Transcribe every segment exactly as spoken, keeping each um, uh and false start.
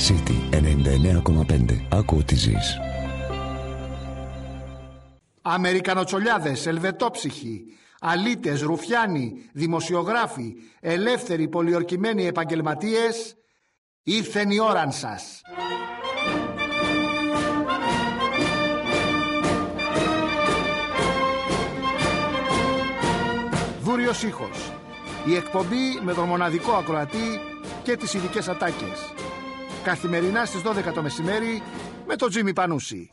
City ενενήντα εννέα κόμμα πέντε. Άκου ό,τι ζεις. Αμερικανοτσολιάδες, ελβετόψυχοι, αλήτες, ρουφιάνοι, δημοσιογράφοι, ελεύθεροι, πολιορκημένοι επαγγελματίες, ήρθεν η ώραν σας. Δούριος ήχος. Η εκπομπή με τον μοναδικό ακροατή και τις ειδικές ατάκες. Καθημερινά στις δώδεκα το μεσημέρι με τον Τζίμι Πανούση.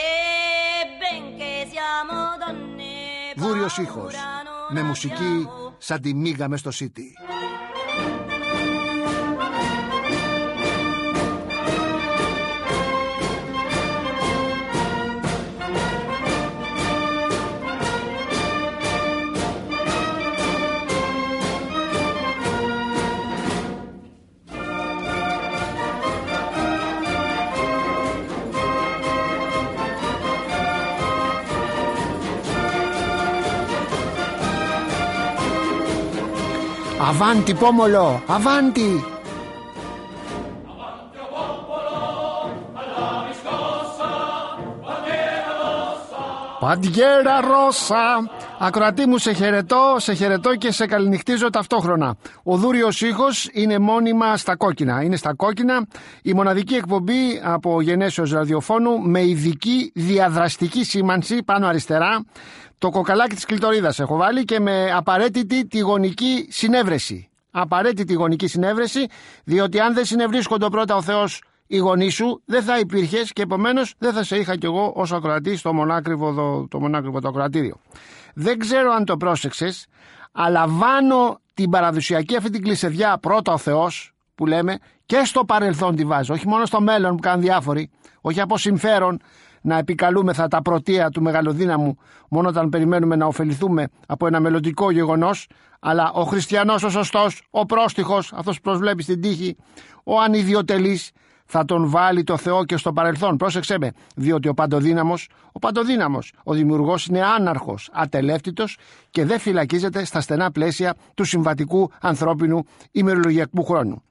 Δούριος ήχος. Με μουσική σαν τη μίγα μες στο City. Αβάντι πόμολο, αβάντι! Παντιέρα Ρώσα! Ακροατή μου, σε χαιρετώ, σε χαιρετώ και σε καληνυχτίζω ταυτόχρονα. Ο Δούριος ήχος είναι μόνιμα στα κόκκινα. Είναι στα κόκκινα η μοναδική εκπομπή από γενέσεως ραδιοφώνου με ειδική διαδραστική σήμανση πάνω αριστερά. Το κοκαλάκι της κλειτορίδας έχω βάλει και με απαραίτητη τη γονική συνέβρεση. Απαραίτητη γονική συνέβρεση, διότι αν δεν συνευρίσκονται πρώτα ο Θεός οι γονείς σου, δεν θα υπήρχες και επομένως δεν θα σε είχα κι εγώ ως ακροατή στο μονάκριβο το, το, μονάκριβο το ακροατήριο. Δεν ξέρω αν το πρόσεξες, αλλά βάνω την παραδοσιακή αυτή την κλεισεδιά πρώτα ο Θεός που λέμε και στο παρελθόν τη βάζω, όχι μόνο στο μέλλον που κάνουν διάφοροι, όχι από συμφέρον να επικαλούμεθα τα πρωτεία του μεγαλοδύναμου μόνο όταν περιμένουμε να ωφεληθούμε από ένα μελλοντικό γεγονός, αλλά ο χριστιανός ο σωστός, ο πρόστιχος, αυτός που προσβλέπει στην τύχη, ο ανιδιοτελής, θα τον βάλει το Θεό και στο παρελθόν. Πρόσεξε με, διότι ο παντοδύναμος, ο παντοδύναμος, ο δημιουργός είναι άναρχος, ατελεύτητος και δεν φυλακίζεται στα στενά πλαίσια του συμβατικού ανθρώπινου ημερολογιακού χρόνου.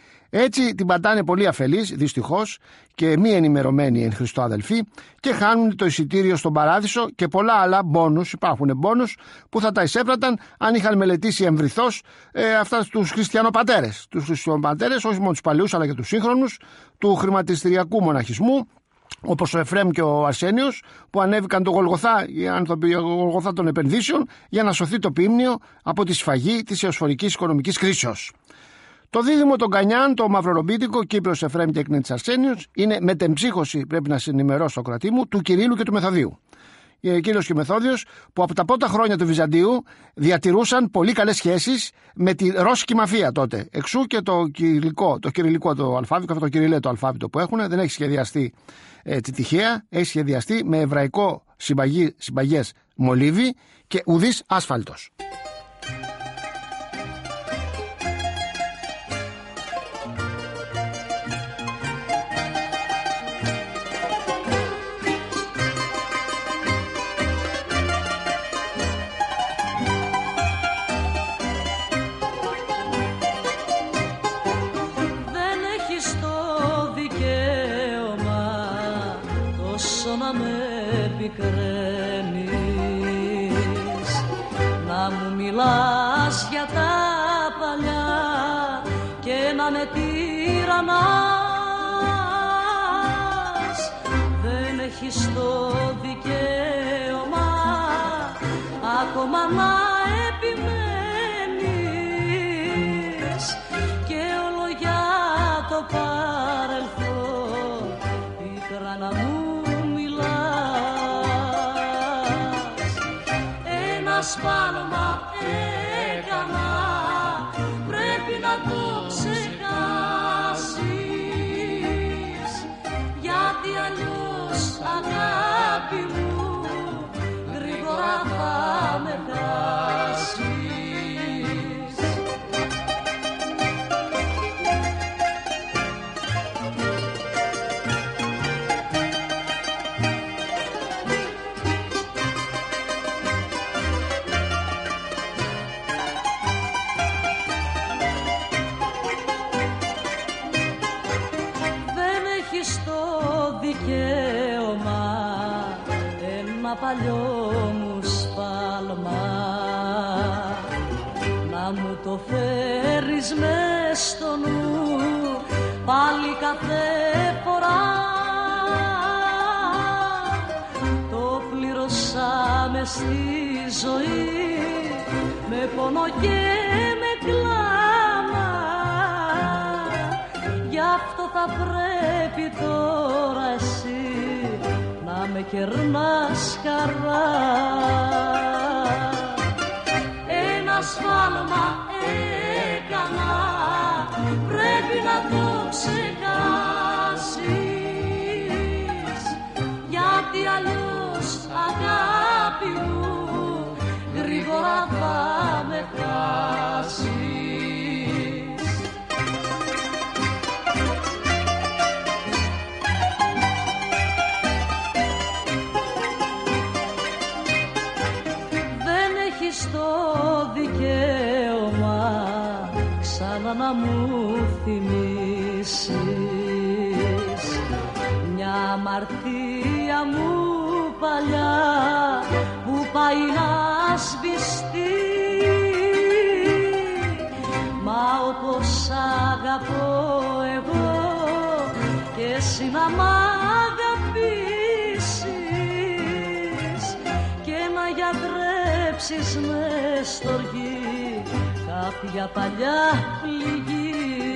Έτσι την πατάνε πολύ αφελείς, δυστυχώς, και μη ενημερωμένοι εν Χριστώ αδελφοί και χάνουν το εισιτήριο στον παράδεισο και πολλά άλλα μπόνους, υπάρχουν μπόνους που θα τα εισέπραταν αν είχαν μελετήσει εμβριθώς ε, αυτά τους χριστιανοπατέρες. Τους χριστιανοπατέρες, όχι μόνο τους παλαιούς αλλά και τους σύγχρονους, του χρηματιστηριακού μοναχισμού, όπως ο Εφραίμ και ο Αρσένιος, που ανέβηκαν το Γολγοθά, οι άνθρωποι Γολγοθά των επενδύσεων, για να σωθεί το ποίμνιο από τη σφαγή της εωσφορικής οικονομικής κρίσεως. Το δίδυμο των Κανιάν, το μαυρορομπίτικο, Κύπρος Εφραίμ και Εκνέτης Αρσένιος, είναι μετεμψύχωση, πρέπει να συνημερώσω κρατή μου, του Κυρίλλου και του Μεθοδίου. Κύριος και Μεθόδιος, που από τα πρώτα χρόνια του Βυζαντίου διατηρούσαν πολύ καλές σχέσεις με τη ρώσικη μαφία τότε. Εξού και το κυριλικό, το κυριλικό το αλφάβητο, αυτό το κυριλέ το αλφάβητο που έχουν, δεν έχει σχεδιαστεί έτσι τυχαία, έχει σχεδιαστεί με εβραϊκό συμπαγές μολύβι και ουδής άσφαλτος. Να μου μιλάς για τα παλιά και να με τυραννάς. Δεν έχεις το δικαίωμα ακόμα να επιμένεις και όλο για το παρελθόν πίκρα να μου σφάλμα έκανα, πρέπει να το ξεχάσεις, γιατί αλλιώς αγάπη μου γρήγορα θα με χάσεις. ένα παλιό μου σπάλμα, να μου το φέρεις μες στο νου πάλι κάθε φορά. Το πλήρωσα μες στη ζωή με πόνο και με κλάμα, γι' αυτό θα πρέπει τώρα εσύ να με κερνάς χαρά. Ένα σφάλμα έκανα, πρέπει να το ξεχάσεις, γιατί αλλιώς αγάπη μου γρήγορα θα με χάσεις. Στο δικαίωμα ξανά να μου θυμίσεις μια αμαρτία μου παλιά που πάει να σβηστεί. Μα όπως αγαπώ εγώ και εσύ να μ' αγαπήσεις και να γιατρέψεις μες στοργή κάποια παλιά πληγή.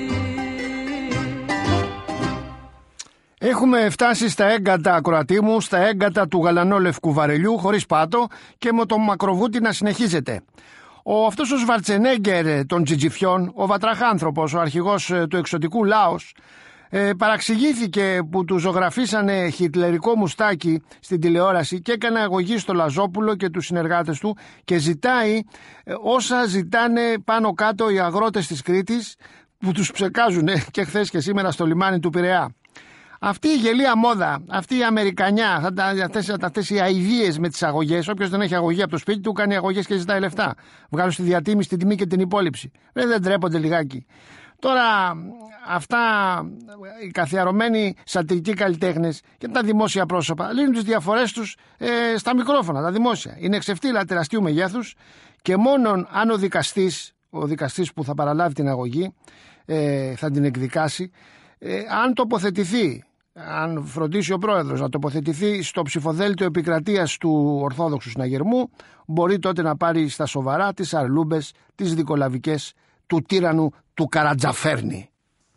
Έχουμε φτάσει στα έγκατα, ακροατή μου, στα έγκατα του γαλανόλευκου βαρελιού, χωρίς πάτο και με τον Μακροβούτη να συνεχίζεται. Ο, αυτός ο Σβαρτσενέγκερ των τζιτζιφιών, ο βατραχάνθρωπος, ο αρχηγός του εξωτικού λάος, ε, παραξηγήθηκε που του ζωγραφίσανε χιτλερικό μουστάκι στην τηλεόραση και έκανε αγωγή στο Λαζόπουλο και τους συνεργάτες του και ζητάει ε, όσα ζητάνε πάνω κάτω οι αγρότες της Κρήτης που τους ψεκάζουν ε, και χθες και σήμερα στο λιμάνι του Πειραιά. Αυτή η γελία μόδα, αυτή η αμερικανιά, αυτές, αυτές οι αηδίες με τις αγωγές, όποιος δεν έχει αγωγή από το σπίτι του κάνει αγωγές και ζητάει λεφτά. Βγάζουν στη διατίμηση την τιμή και την υπόλοιψη. Δεν, δεν τρέπονται λιγάκι. Τώρα αυτά οι καθιερωμένοι σατυρικοί καλλιτέχνες και τα δημόσια πρόσωπα λύνουν τις διαφορές τους ε, στα μικρόφωνα, τα δημόσια. Είναι ξεφτύλα τεραστίου μεγέθους και μόνον αν ο δικαστής, ο δικαστής που θα παραλάβει την αγωγή, ε, θα την εκδικάσει, ε, αν τοποθετηθεί, αν φροντίσει ο πρόεδρος να τοποθετηθεί στο ψηφοδέλτιο επικρατείας του Ορθόδοξου Συναγερμού, μπορεί τότε να πάρει στα σοβαρά τις αρλούμπες, τις δικολαβικές του τύραννου του Καρατζαφέρνη.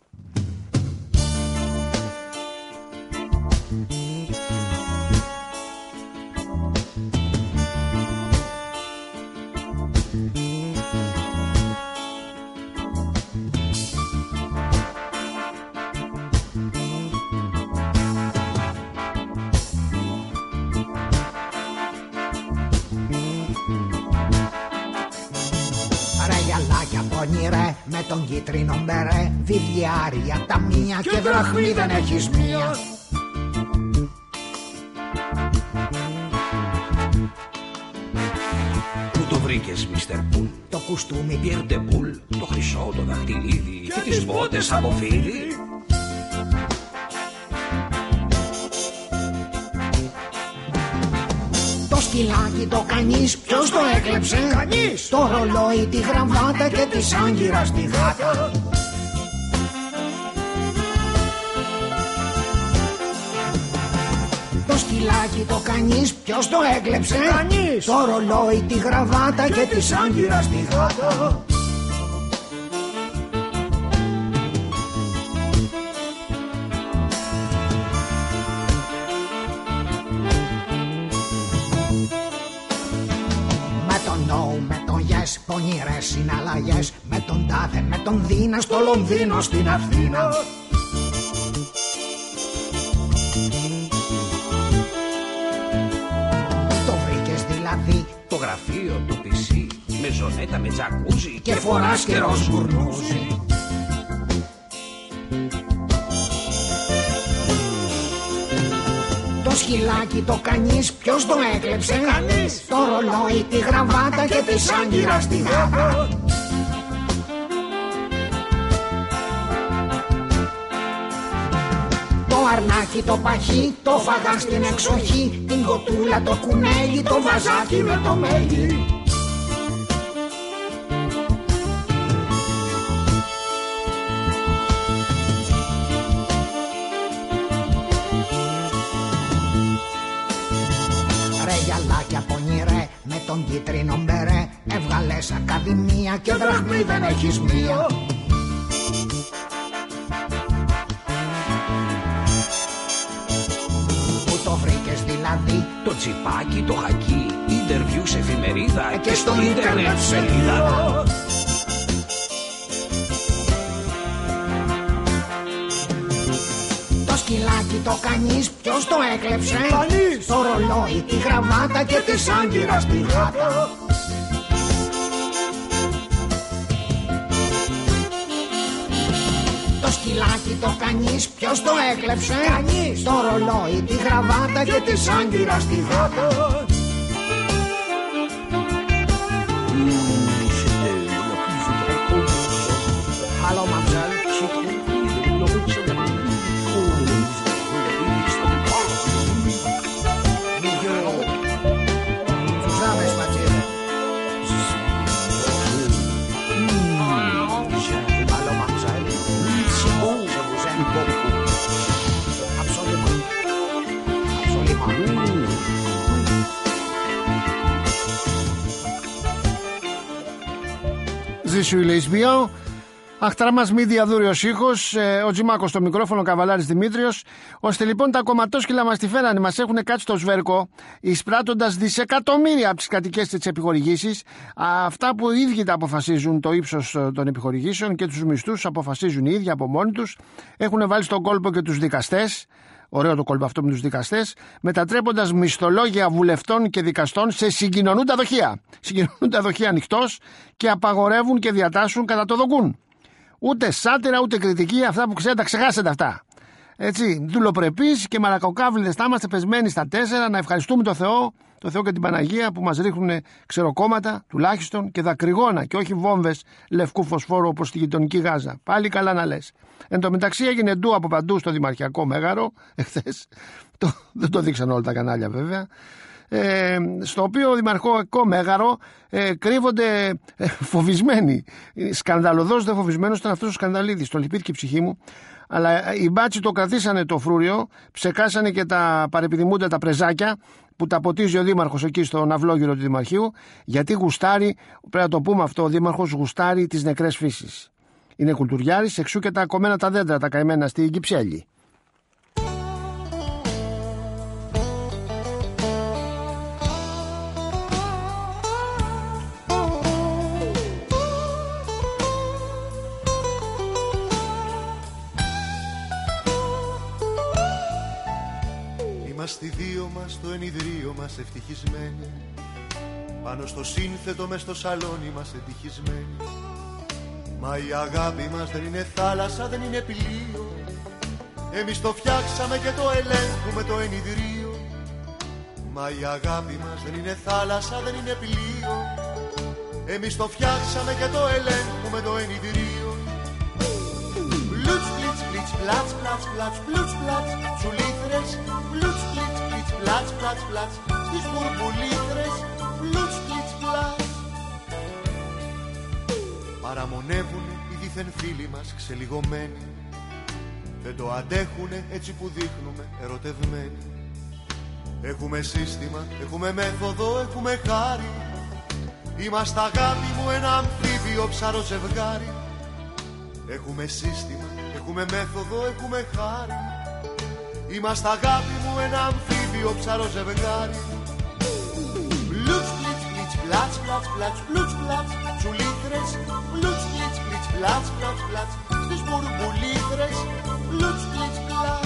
Ρε, με τον κίτρινο μπερέ, βιβλιάρια, ταμεία και δραχμή δεν έχεις μία. Πού το βρήκες, μίστερ Πουλ? Το κουστούμι Πιέρντε Πουλ, το χρυσό, το δαχτυλίδι και, και τις μπότες από φίδι. Το σκυλάκι το κανείς, ποιος το έκλεψε? Κανείς. Το ρολόι, τη γραμβάτα και τη σάγκυρα στη γάτα. Το σκυλάκι το κανείς, ποιος το έκλεψε? Κανείς. Το ρολόι, τη γραβάτα και τη σάγκυρα στη γάτα. Πονηρές συναλλαγές με τον τάδε, με τον Δίνα στο Λονδίνο, στην Αθήνα. Το βρήκες δηλαδή το γραφείο, το πι σι, με ζωνέτα, με τζακούζι και, και φοράς καιρός μπουρνούζι. Το σκυλάκι το κανείς, ποιος το έκλεψε? Κανείς. Το ρολόι, τη γραβάτα και τη σάγκυρα στη γάτα. Το αρνάκι το παχύ το φαγάν στην εξοχή. Την κοτούλα το κουνέλι, το βαζάκι με το μέλι. Ρε γυαλάκια πονηρέ με τον κίτρινο μπερέ, έβγαλες ακαδημία και δραχμή δεν έχεις μία. Πού το βρήκες δηλαδή το τσιπάκι, το χακί, ίντερβιου σε εφημερίδα και, και στο ίντερνετ σελίδα. Το σκυλάκι το κανείς, ποιος το έκλεψε? Κανείς. Το ρολόι, τη γραβάτα και τη σάγκυρα στη γάτα. Το σκυλάκι το κανείς, ποιος το έκλεψε? Κανείς. Το ρολόι, τη γραβάτα και τη σάγκυρα στη γάτα. Hello, mademoiselle. Ζήσου η Λεσβία. Αχτράμας Μίδια, Δούριος ήχος, ε, ο Τζιμάκος στο μικρόφωνο, ο Καβαλάρης Δημήτριος. Ώστε λοιπόν τα κομματόσκυλα μας τη φέρανε, μας έχουν κάτσει στο σβέρκο, εισπράττοντας δισεκατομμύρια από τις κατοικές της επιχορηγήσεις. Αυτά που οι ίδιοι τα αποφασίζουν, το ύψος των επιχορηγήσεων και τους μισθούς αποφασίζουν οι ίδιοι από μόνοι τους. Έχουν βάλει στον κόλπο και τους δικαστές. Ωραίο το κόλπο αυτό με τους δικαστές, μετατρέποντας μισθολόγια βουλευτών και δικαστών σε συγκοινωνούντα δοχεία. Συγκοινωνούντα δοχεία ανοιχτός και απαγορεύουν και διατάσσουν κατά το δοκούν. Ούτε σάτυρα ούτε κριτική, αυτά που ξέρετε, ξεχάσετε αυτά. Έτσι, δουλοπρεπείς και μαλακοκάβλιδες θα είμαστε πεσμένοι στα τέσσερα, να ευχαριστούμε τον Θεό, τον Θεό και την Παναγία που μας ρίχνουν ξεροκόμματα τουλάχιστον και δακρυγόνα και όχι βόμβες λευκού φωσφόρου όπως στη γειτονική Γάζα. Πάλι καλά να λες. Εν τω μεταξύ έγινε ντου από παντού στο Δημαρχιακό Μέγαρο εχθές, το, δεν το δείξαν όλα τα κανάλια βέβαια, ε, στο οποίο Δημαρχιακό Μέγαρο ε, κρύβονται ε, φοβισμένοι. Σκανδαλωδώς δε φοβισμένος ήταν αυτός ο Σκανδαλίδης, το λυπήθηκε η ψυχή μου. Αλλά οι μπάτσοι το κρατήσανε το φρούριο, ψεκάσανε και τα παρεπιδημούντα τα πρεζάκια που τα ποτίζει ο δήμαρχος εκεί στον αυλόγυρο του Δημαρχείου, γιατί γουστάρει, πρέπει να το πούμε αυτό, ο δήμαρχος γουστάρει τις νεκρές φύσεις. Είναι κουλτουριάρης, εξού και τα κομμένα τα δέντρα, τα καημένα στη Κυψέλη. Είμαστε οι δύο μας στο ενιδρίο μας ευτυχισμένοι, πάνω στο σύνθετο μες στο σαλόνι μας ευτυχισμένοι. Μα η αγάπη μας δεν είναι θάλασσα, δεν είναι πλοίο. Εμείς το φτιάξαμε και το ελέγχουμε το ενιδρίο. Μα η αγάπη μας δεν είναι θάλασσα, δεν είναι πλοίο. Εμείς το φτιάξαμε και το ελέγχουμε το ενιδρίο. Πλούτς, πλίτς, πλίτς, πλάτς, πλάτς, πλάτς, πλούτς, πλάτς, τσουλήθρες. Πλούτς, πλίτς, πλίτς, πλάτς, πλάτς, πλάτς, στις μπουρμπουλήθρες. Πλούτς, πλίτς, πλάτς. Παραμονεύουν οι δίθεν φίλοι μας ξελιγωμένοι. Δεν το αντέχουνε έτσι που δείχνουμε ερωτευμένοι. Έχουμε σύστημα, έχουμε μέθοδο, έχουμε χάρη. Είμαστε αγάπη μου ένα αμφίβιο ψαρό ζευγάρι. Έχουμε σύστημα, έχουμε μέθοδο, έχουμε χάρη. Είμαστε αγάπη μου ένα αμφίβιο ψαρό ζευγάρι. Πλούτς, πλίτς, πλίτς, πλάτς, πλάτς, πλάτς, πλούτς, πλάτς, τσουλήθρες. Πλούτς, πλίτς, πλίτς, πλάτς, πλάτς, πλάτς, στις μπουρμπουλήθρες. Πλούτς, πλίτς, πλάτς.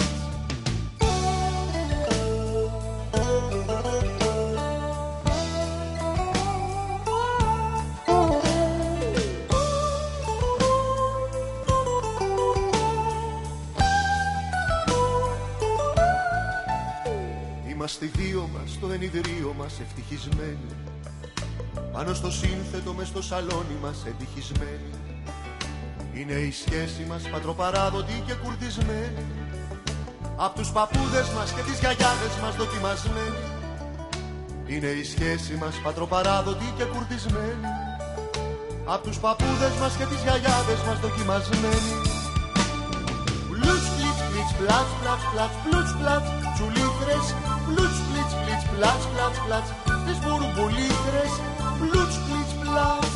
Είμαστε οι δύο μας στο ενιδρίο μας ευτυχισμένοι, πάνω στο σύνθετο μες στο σαλόνι μας εντυχισμένοι. Είναι η σχέση μας πατροπαράδοτη και κουρδισμένη. απ' τους παππούδες μας και τις γιαγιάδες μας δοκιμασμένοι. Είναι η σχέση μας πατροπαράδοτη και κουρδισμένη, απ' τους παππούδες μας και τις γιαγιάδες μας δοκιμασμένοι. Πλούτς, πλίτς, πλίτς, πλάτς, πλάτς, πλάτς, πλούτς, πλάτς, τσουλήθρες. Πλούτς, πλίτς, πλίτς, πλάτς, πλάτς, πλάτς, τις μπουρμπουλήθρες. Πλούτς, πλίτς, πλάτς.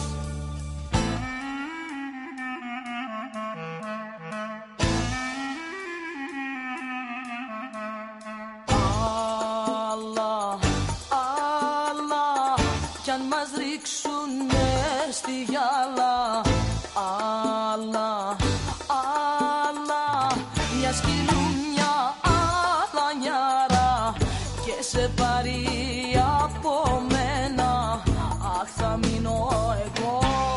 Στη γυάλα, άλλα, άλλα, μια σκυλούμια, άλλα νιάρα και σε πάρει από μένα, αχ θα μείνω εγώ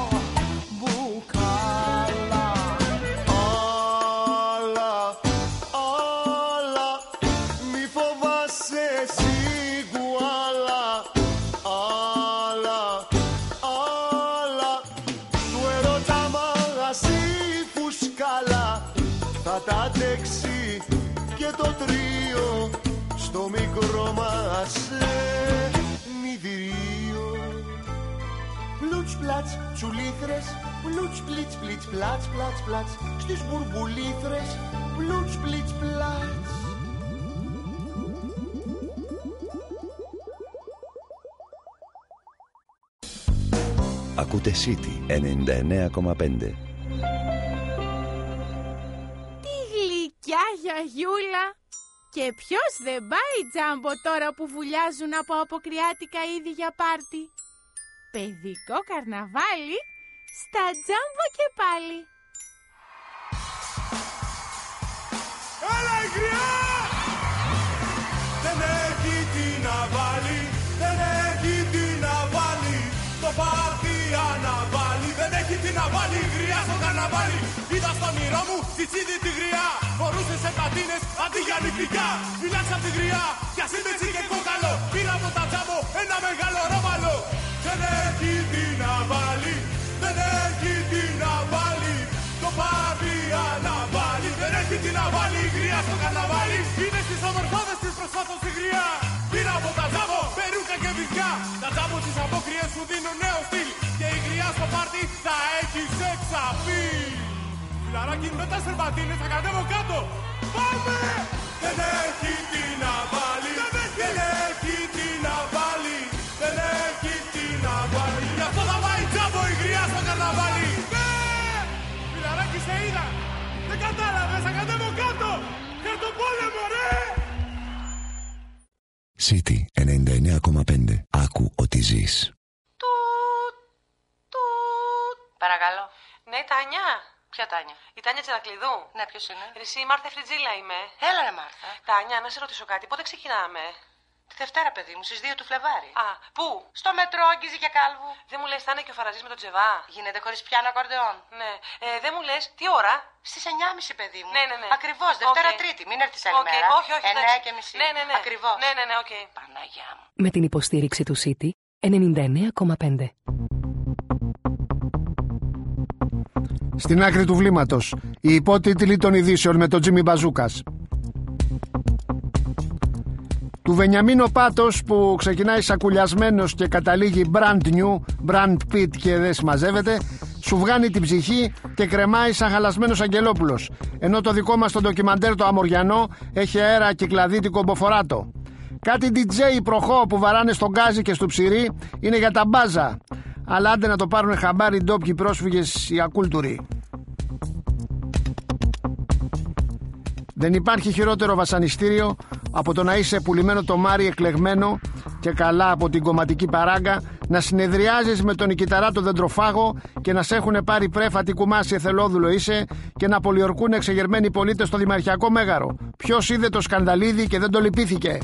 μπουκάλα. Άλλα, άλλα, μη φοβάσαι εσύ κουάλα. Θα τα αντέξει και το τρίο στο μικρό μας νηδρίο. Πλούτς, πλάτς, τσουλήθρες. Πλούτς, πλίτς, πλίτς, πλάτς, πλάτς, πλάτς, στις μπουρμπουλήθρες. Πλούτς, πλίτς, πλάτς. Ακούτε City ενενήντα εννέα κόμμα πέντε. Γιαγιούλα. Και ποιος δεν πάει τζάμπο τώρα που βουλιάζουν από αποκριάτικα είδη για πάρτι. Παιδικό καρναβάλι στα τζάμπο και πάλι. Έλα η γριά! Δεν έχει τι να βάλει, δεν έχει τι να βάλει. Το πάρτι αναβάλει, δεν έχει τι να βάλει. Η γριά στο καρναβάλι. Είδα στο όνειρό μου τη τσίδη τη γριά. Φορούσε σε πατίνες αντί για νυχτικιά. Φυλάξε απ' τη γριά κι ας είναι τσι και κόκαλο. Πήρα από τα τζάμπο ένα μεγάλο ρόβαλο. Δεν έχει τι να βάλει, δεν έχει τι να βάλει. Το πάρτι αναβάλει, δεν έχει τι να βάλει. Η γριά στο καρναβάλι είναι στις ομορφάδες της προσφάτως η γριά. Πήρα από τα τζάμπο περούκα και βυθιά. Τα τζάμπο τις απόκριες σου δίνουν νέο στυλ. Και η γριά στο πάρτι θα έχει σεξ απειλ. Φιλαράκι με τα σερβατίνες θα κατέβω κάτω. Πάμε! Δεν έχει τι να βάλει, δεν έχει τι να βάλει, δεν έχει τι να βάλει. Γι' αυτό θα πάει τζάμπο η γριά στο καρναβάλι. Ναι! Φιλαράκι σε είδα, δεν κατάλαβες, θα κατέβω κάτω. Για τον πόλεμο ρε! City ενενήντα εννέα κόμμα πέντε. Άκου ότι ζεις. Τουτ, τουτ. Παρακαλώ. Ναι, Τάνια. Ποια Τάνια? Η Τάνια Τσανακλειδού. Ναι, ποιος είναι? Εσύ, η Μάρθα Φριτζίλα είμαι. Έλα ρε Μάρθα. Τάνια, να σε ρωτήσω κάτι, πότε ξεκινάμε? Τη Δευτέρα, παιδί μου, στις δύο του Φλεβάρι. Α, πού? Στο μετρό, Γκίζη και Κάλβου. Δεν μου λες, θα είναι και ο Φαραζής με τον Τζεβά? Γίνεται χωρίς πιάνο ακορντεόν. Ναι. Ε, δεν μου λες, τι ώρα? Στις εννιά και μισή, παιδί μου. Ναι, ναι, ναι. Ακριβώς, Δευτέρα okay. Τρίτη. Μην έρθεις άλλη okay. μέρα. Όχι, όχι. εννιά και μισή. Ναι, ναι, ναι. Ακριβώς. Ναι, ναι, ναι, οκ. Okay. Παναγιά μου. Με την υποστήριξη του City ενενήντα εννέα κόμμα πέντε. Στην άκρη του βλήματος, οι υπότιτλοι των ειδήσεων με τον Τζίμι Μπαζούκας. Του Βενιαμίνο Πάτος που ξεκινάει σακουλιασμένος και καταλήγει brand new, brand pit και δεν συμμαζεύεται, σου βγάνει την ψυχή και κρεμάει σαν χαλασμένος Αγγελόπουλος. Ενώ το δικό μας το ντοκιμαντέρ το Αμοριανό έχει αέρα κυκλαδίτη κομποφοράτο. Κάτι ντι τζέι προχώ που βαράνε στον γκάζι και στο ψυρί είναι για τα μπάζα. Αλλά άντε να το πάρουν χαμπάρι οι ντόπιοι πρόσφυγες οι ακούλτουροι. Δεν υπάρχει χειρότερο βασανιστήριο από το να είσαι πουλημένο τομάρι εκλεγμένο και καλά από την κομματική παράγκα, να συνεδριάζεις με τον Νικηταρά το δεντροφάγο και να σε έχουν πάρει πρέφα τι κουμάσι εθελόδουλο είσαι και να πολιορκούν εξεγερμένοι πολίτες στο δημαρχιακό μέγαρο. Ποιος είδε το σκανδαλίδι και δεν το λυπήθηκε?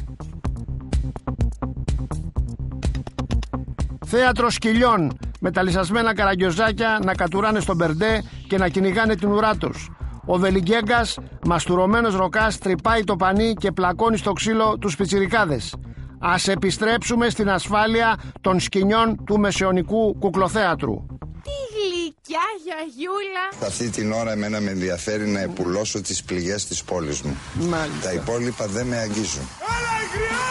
Θέατρο σκυλιών με τα λυσασμένα καραγκιόζάκια να κατουράνε στον Μπερντέ και να κυνηγάνε την ουρά τους. Ο Βελιγκέγκας, μαστουρωμένος ροκάς, τρυπάει το πανί και πλακώνει στο ξύλο τους πιτσιρικάδες. Ας επιστρέψουμε στην ασφάλεια των σκηνιών του μεσαιωνικού κουκλοθέατρου. Τι γλυκιά γλυκιά γιαγιούλα. Αυτή την ώρα εμένα με ενδιαφέρει να επουλώσω τις πληγές της πόλης μου. Μάλιστα. Τα υπόλοιπα δεν με αγγίζουν. Έλα η γριά!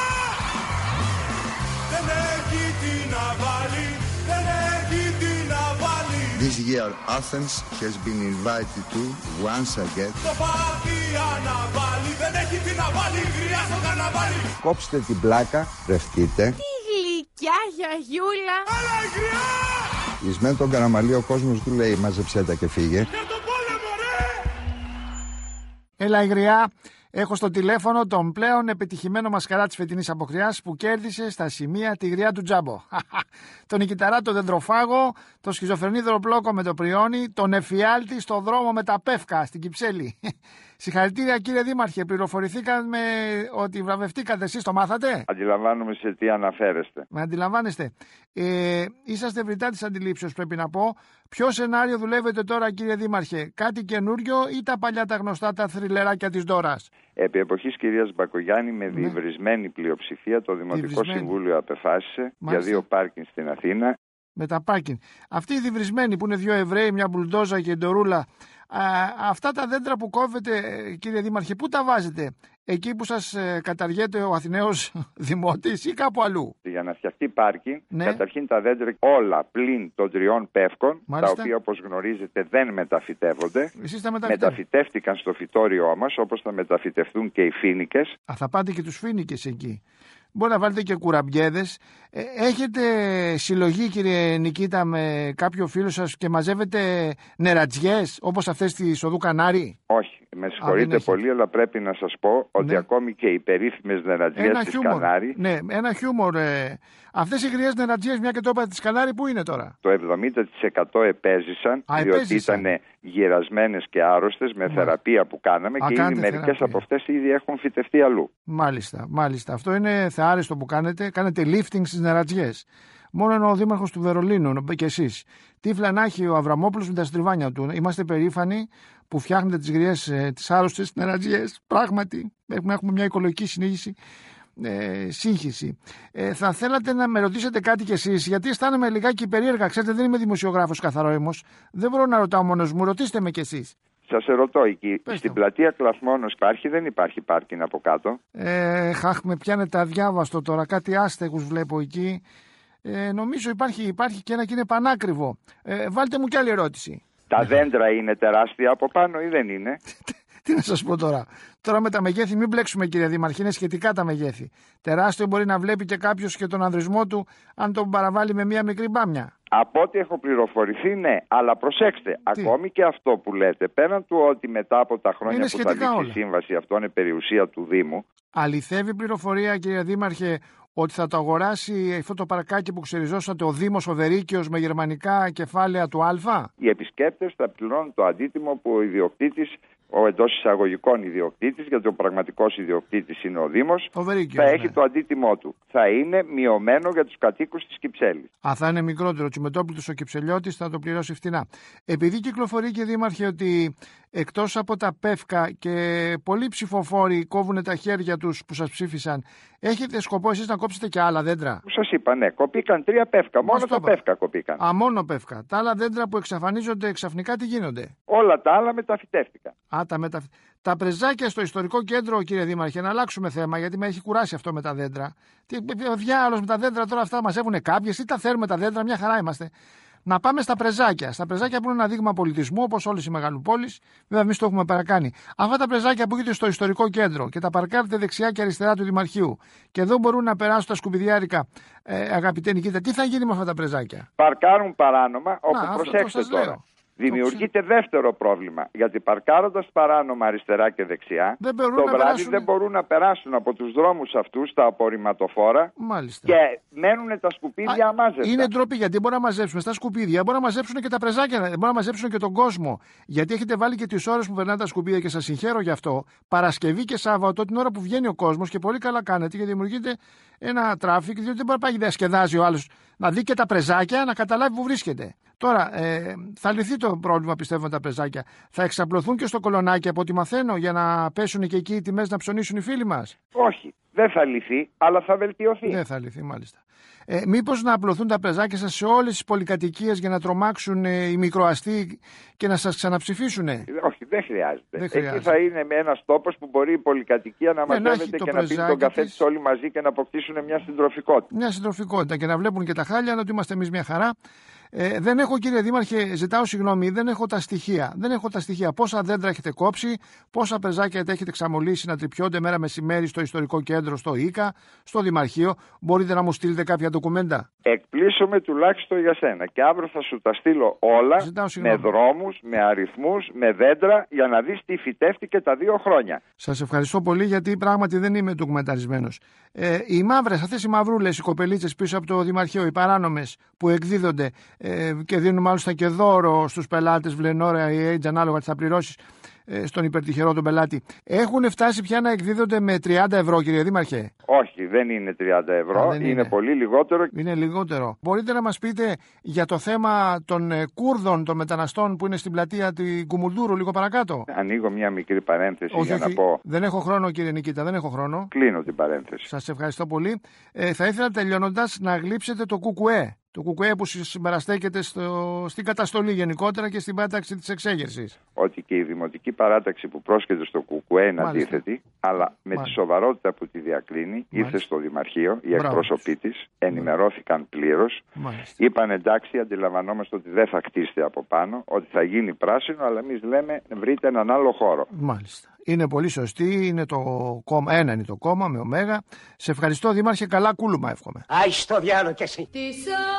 Δεν έχει τι να βάλει, δεν έχει τι να βάλει. This year Athens has been invited to once again. Το πάρτι αναβάλει, δεν έχει τι να βάλει, γριά στο καρναβάλι. Κόψτε την πλάκα, ρευτείτε. Τι γλυκιά γιαγιούλα. Έλα η γριά! Εις με τον Καραμαλή ο κόσμος του λέει μάζεψέ τα και φύγε. Για τον πόλεμο ρε! Έλα η γριά. Έχω στο τηλέφωνο τον πλέον επιτυχημένο μασκαρά της φετινής αποκριάς που κέρδισε στα σημεία τη γριά του Τζάμπο. Τον Νικηταρά το δεντροφάγο, το σχιζοφρενίδωρο πλόκο με το πριόνι, τον εφιάλτη στο δρόμο με τα πεύκα στην Κυψέλη. Συγχαρητήρια κύριε Δήμαρχε, πληροφορηθήκαμε ότι βραβευτήκατε, εσείς το μάθατε? Αντιλαμβάνομαι σε τι αναφέρεστε. Με αντιλαμβάνεστε. Ε, είσαστε βρυτά της αντιλήψεως πρέπει να πω. Ποιο σενάριο δουλεύετε τώρα κύριε Δήμαρχε, κάτι καινούριο ή τα παλιά τα γνωστά τα θρυλεράκια της Ντόρας? Επί εποχής κυρίας Μπακογιάννη με Ναι. διευρυσμένη πλειοψηφία το Δημοτικό Διευρυσμένη. Συμβούλιο απεφάσισε Μάλιστα. για δύο πάρκινγκ στην Αθήνα. Με τα πάρκινγκ. Αυτή η διβρισμένη που είναι δύο Εβραίοι, μια μπουλντόζα και ντορούλα. Α, αυτά τα δέντρα που κόβετε, κύριε Δήμαρχε, πού τα βάζετε? Εκεί που σας ε, καταργέται ο Αθηναίος Δημότης ή κάπου αλλού? Για να φτιαχτεί πάρκινγκ, Ναι. καταρχήν τα δέντρα όλα πλην των τριών πεύκων, Μάλιστα. τα οποία όπως γνωρίζετε δεν μεταφυτεύονται. Εσείς τα μεταφυτεύετε? Μεταφυτεύτηκαν στο φυτόριό μας, όπως θα μεταφυτευτούν και οι φοίνικες. Α, θα πάτε και τους φοίνικες εκεί. Μπορεί να βάλετε και κουραμπιέδες. Ε, έχετε συλλογή κύριε Νικήτα με κάποιο φίλο σας και μαζεύετε νερατζιές όπως αυτές της Οδού Κανάρη? Όχι, με συγχωρείτε πολύ, αλλά πρέπει να σας πω ότι Ναι. ακόμη και οι περίφημες νερατζιές της χιούμορ. Κανάρη, Ναι, ένα χιούμορ. Ε. Αυτές οι γριές νερατζιές, μια και το είπατε της Κανάρη, πού είναι τώρα? το εβδομήντα τοις εκατό επέζησαν, Α, διότι επέζησαν. ήταν γερασμένες και άρρωστες με Μάλιστα. θεραπεία που κάναμε Α, και ήδη κάνετε μερικές θεραπεία. από αυτές ήδη έχουν φυτευτεί αλλού. Μάλιστα, μάλιστα. Αυτό είναι θεάριστο που κάνετε. Κάνετε lifting στις νερατζιές. Μόνο είναι ο Δήμαρχος του Βερολίνου και εσείς. Τι φλανάχει ο Αβραμόπουλος με τα στριβάνια του. Είμαστε περήφανοι που φτιάχνετε τις γριές, ε, τις άρρωστες νερατζιές. Πράγματι, έχουμε, έχουμε μια οικολογική συνήγηση. Ε, σύγχυση. Ε, θα θέλατε να με ρωτήσετε κάτι κι εσείς, γιατί αισθάνομαι λιγάκι περίεργα. Ξέρετε, δεν είμαι δημοσιογράφος καθαρόαιμος. Δεν μπορώ να ρωτάω μόνος μου. Ρωτήστε με κι εσείς. Σας ερωτώ, εκεί Πες στην το. πλατεία Κλαθμόνος υπάρχει, δεν υπάρχει πάρκινγκ από κάτω? Ε, χαχ, με πιάνετε αδιάβαστο τώρα. Κάτι άστεγους βλέπω εκεί. Ε, νομίζω υπάρχει, υπάρχει και ένα και είναι πανάκριβο. Ε, βάλτε μου κι άλλη ερώτηση. Τα δέντρα είναι τεράστια από πάνω ή δεν είναι? Τι να σας πω τώρα. Τώρα με τα μεγέθη μην μπλέξουμε κύριε Δήμαρχε, είναι σχετικά τα μεγέθη. Τεράστιο μπορεί να βλέπει και κάποιος και τον ανδρισμό του αν τον παραβάλει με μία μικρή μπάμια. Από ό,τι έχω πληροφορηθεί, ναι. Αλλά προσέξτε, Τι? ακόμη και αυτό που λέτε, πέραν του ότι μετά από τα χρόνια Είναι που θα σχετικά λήξει η όλα. σύμβαση, αυτό είναι περιουσία του Δήμου. Αληθεύει πληροφορία κύριε Δήμαρχε ότι θα το αγοράσει αυτό το παρκάκι που ξεριζώσατε ο Δήμος Οδερίκιος με γερμανικά κεφάλαια του Α? Οι επισκέπτες θα πληρώνουν το αντίτιμο που ο ιδιοκτήτης, ο εντός εισαγωγικών ιδιοκτήτης, γιατί ο πραγματικός ιδιοκτήτης είναι ο Δήμος, Ο Βερίκιος, θα ναι. έχει το αντίτιμό του. Θα είναι μειωμένο για τους κατοίκους της Κυψέλης. Α, θα είναι μικρότερο. Ο Τσιμετόπουλος ο Κυψελιώτης θα το πληρώσει φτηνά. Επειδή κυκλοφορεί και Δήμαρχε ότι εκτός από τα πεύκα και πολλοί ψηφοφόροι κόβουν τα χέρια τους που σας ψήφισαν, έχετε σκοπό εσείς να κόψετε και άλλα δέντρα? Που σας είπα, ναι, κοπήκαν τρία πεύκα. Μόνο το τα είπα. πεύκα κοπήκαν. Α, μόνο πεύκα. Τα άλλα δέντρα που εξαφανίζονται ξαφνικά τι γίνονται? Όλα τα άλλα μεταφυτεύτηκαν. Α, τα, μετα... τα πρεζάκια στο ιστορικό κέντρο, κύριε Δήμαρχε, να αλλάξουμε θέμα, γιατί με έχει κουράσει αυτό με τα δέντρα. Τι διάλογο με τα δέντρα τώρα, αυτά μας έχουν κάποιες, τι τα θέλουμε τα δέντρα, μια χαρά είμαστε. Να πάμε στα πρεζάκια. Στα πρεζάκια που είναι ένα δείγμα πολιτισμού, όπως όλες οι μεγαλοπόλεις. Βέβαια, εμείς το έχουμε παρακάνει. Αυτά τα πρεζάκια που έχετε στο ιστορικό κέντρο και τα παρκάρετε δεξιά και αριστερά του Δημαρχείου, και εδώ μπορούν να περάσουν τα σκουπιδιάρικα, ε, αγαπητέ Νικήτα, τι θα γίνει με αυτά τα πρεζάκια? Παρκάρουν παράνομα, όπου αυτό- προσέξτε αυτό σας τώρα. λέω. Δημιουργείται δεύτερο πρόβλημα. Γιατί παρκάροντας παράνομα αριστερά και δεξιά, Δεν μπορούν το να βράδυ περάσουν. δεν μπορούν να περάσουν από τους δρόμους αυτούς τα απορριμματοφόρα Μάλιστα. και μένουν τα σκουπίδια Α, αμάζευτα. είναι ντροπή, γιατί μπορεί να μαζέψουμε στα σκουπίδια, μπορεί να μαζέψουν και τα πρεζάκια, μπορεί να μαζέψουν και τον κόσμο. Γιατί έχετε βάλει και τις ώρες που περνάνε τα σκουπίδια και σας συγχαίρω γι' αυτό. Παρασκευή και Σάββατο, την ώρα που βγαίνει ο κόσμος, και πολύ καλά κάνετε, γιατί δημιουργείται ένα τράφικ, διότι δεν μπορεί να πάει να διασκεδάζει ο άλλος, να δει και τα πρεζάκια, να καταλάβει που βρίσκεται. Τώρα, ε, θα λυθεί το πρόβλημα, πιστεύω, με τα πρεζάκια. Θα εξαπλωθούν και στο Κολονάκι, από ό,τι μαθαίνω, για να πέσουν και εκεί οι τιμές να ψωνίσουν οι φίλοι μας. Όχι. Δεν θα λυθεί, αλλά θα βελτιωθεί. Δεν θα λυθεί, μάλιστα. Ε, μήπως να απλωθούν τα πρεζάκια σας σε όλες τις πολυκατοικίες για να τρομάξουν ε, οι μικροαστοί και να σας ξαναψηφίσουνε? Όχι, δεν χρειάζεται. Δεν χρειάζεται. Εκεί θα είναι με ένας τόπος που μπορεί η πολυκατοικία να ναι, μαζεύεται να και να πίνει τον καφέ της όλοι μαζί και να αποκτήσουν μια συντροφικότητα. Μια συντροφικότητα και να βλέπουν και τα χάλια, ότι είμαστε εμείς μια χαρά. Ε, δεν έχω, κύριε Δήμαρχε, ζητάω συγγνώμη, δεν έχω τα στοιχεία. Δεν έχω τα στοιχεία. Πόσα δέντρα έχετε κόψει, πόσα πεζάκια έχετε ξαμολύσει να τρυπιώνται μέρα μεσημέρι στο ιστορικό κέντρο, στο ΙΚΑ, στο Δημαρχείο. Μπορείτε να μου στείλετε κάποια ντοκουμέντα? Εκπλήσωμαι τουλάχιστον για σένα. Και αύριο θα σου τα στείλω όλα με δρόμους, με αριθμούς, με δέντρα για να δεις τι φυτεύτηκε τα δύο χρόνια. Σας ευχαριστώ πολύ, γιατί πράγματι δεν είμαι ντοκουμενταρισμένος. Ε, οι μαύρες, αυτές οι μαυρούλες, οι κοπελίτσες πίσω από το Δημαρχείο, οι παράνομες που εκδίδονται ε, και δίνουν μάλιστα και δώρο στους πελάτες, βλενόρα ή age, ανάλογα τι θα πληρώσεις ε, στον υπερτυχερό τον πελάτη, έχουν φτάσει πια να εκδίδονται με τριάντα ευρώ, κύριε Δήμαρχε? Όχι, δεν είναι τριάντα ευρώ, Α, είναι. είναι πολύ λιγότερο. Είναι λιγότερο. Μπορείτε να μας πείτε για το θέμα των ε, Κούρδων, των μεταναστών που είναι στην πλατεία του Κουμουλτούρου, λίγο παρακάτω? Ανοίγω μια μικρή παρένθεση όχι, για όχι, να πω. Δεν έχω χρόνο, κύριε Νικήτα, δεν έχω χρόνο. Κλείνω την παρένθεση. Σας ευχαριστώ πολύ. Ε, θα ήθελα τελειώνοντας να γλύψετε το ΚΚΕ. Το ΚΚΕ που συμπαραστέκεται στο, στην καταστολή γενικότερα και στην πάταξη της εξέγερσης. Ότι και η δημοτική παράταξη που πρόσκειται στο ΚΚΕ είναι αντίθετη, αλλά με Μάλιστα. τη σοβαρότητα που τη διακρίνει, Μάλιστα. ήρθε στο Δημαρχείο, οι εκπρόσωποι της, ενημερώθηκαν πλήρως, είπαν εντάξει, αντιλαμβανόμαστε ότι δεν θα χτίσετε από πάνω, ότι θα γίνει πράσινο, αλλά εμείς λέμε βρείτε έναν άλλο χώρο. Μάλιστα. Είναι πολύ σωστή, είναι το κόμμα, ένα είναι το κόμμα με ωμέγα. Σε ευχαριστώ, Δήμαρχε, καλά κούλουμα εύχομαι. Άι στο διάλο κι εσύ. Τις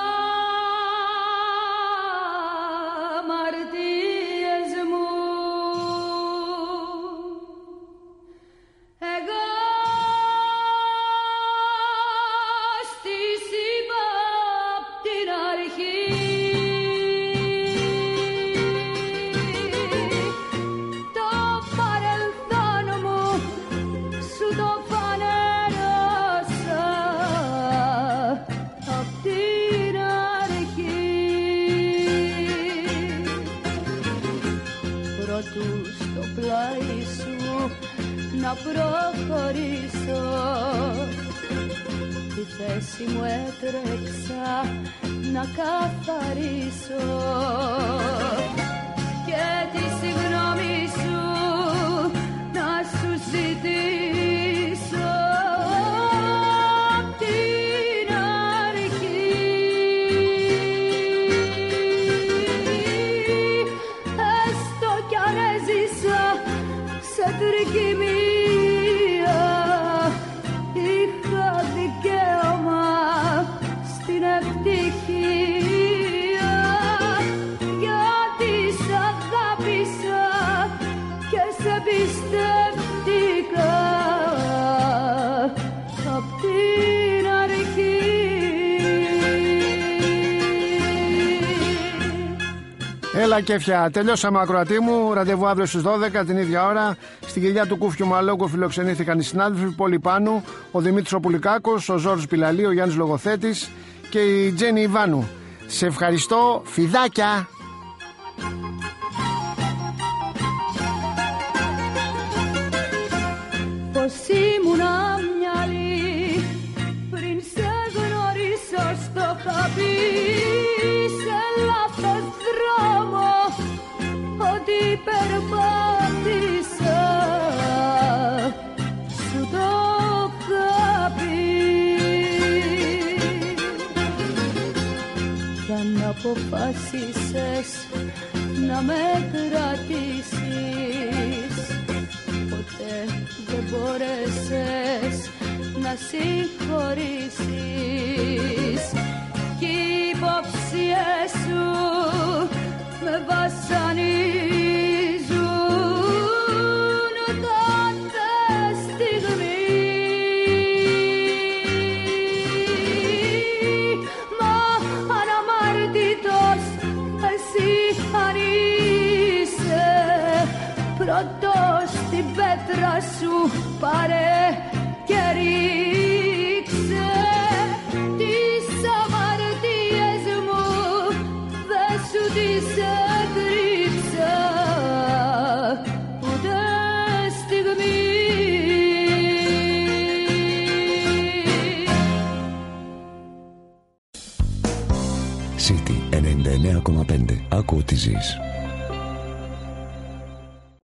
αμαρτίες μου εγώ στις είπα απ' την αρχή. Το παρελθόν μου σου το φανέρωσα απ' την αρχή. Προτού στο πλάι σου να προχωρήσω, τη θέση μου έτρεξα να καθαρίσω και τη συγγνώμη σου να σου ζητήσω απ' την αρχή. Έστω κι αν έζησα σε τρικυμία, είχα δικαίωμα στην ευτυχία, γιατί σ' αγάπησα και σε πιστεύτηκα απ' την αρχή. Έλα κέφια, τελειώσαμε ακροατή μου. Ραντεβού αύριο στις δώδεκα την ίδια ώρα. Στην κοιλιά του Κούφιου Μαλόκου φιλοξενήθηκαν οι συνάδελφοι Πολυπάνου, ο Δημήτρης ο Πουλικάκος, ο Ζόρζος Πιλαλή, ο Γιάννης Λογοθέτης και η Τζέννη Ιβάνου. Σε ευχαριστώ, φιδάκια! Πως ήμουνα μυαλή πριν σε γνωρίσω στο χαπί, σε λάθος δρόμο ότι περπάτησα, σου το είχα πει. Κι αν αποφάσισες να με κρατήσεις, ποτέ δεν μπόρεσες να συγχωρήσεις κι οι υποψίες σου με βασανίζουν κάθε στιγμή. Μα αναμάρτητος εσύ αν είσαι, πρώτος στην πέτρα σου πάρε και ρίξε τις αμαρτίες μου, δεν σου τις έκρυψα ούτε στιγμή. ενενήντα εννέα κόμμα πέντε. Άκου ό,τι ζεις.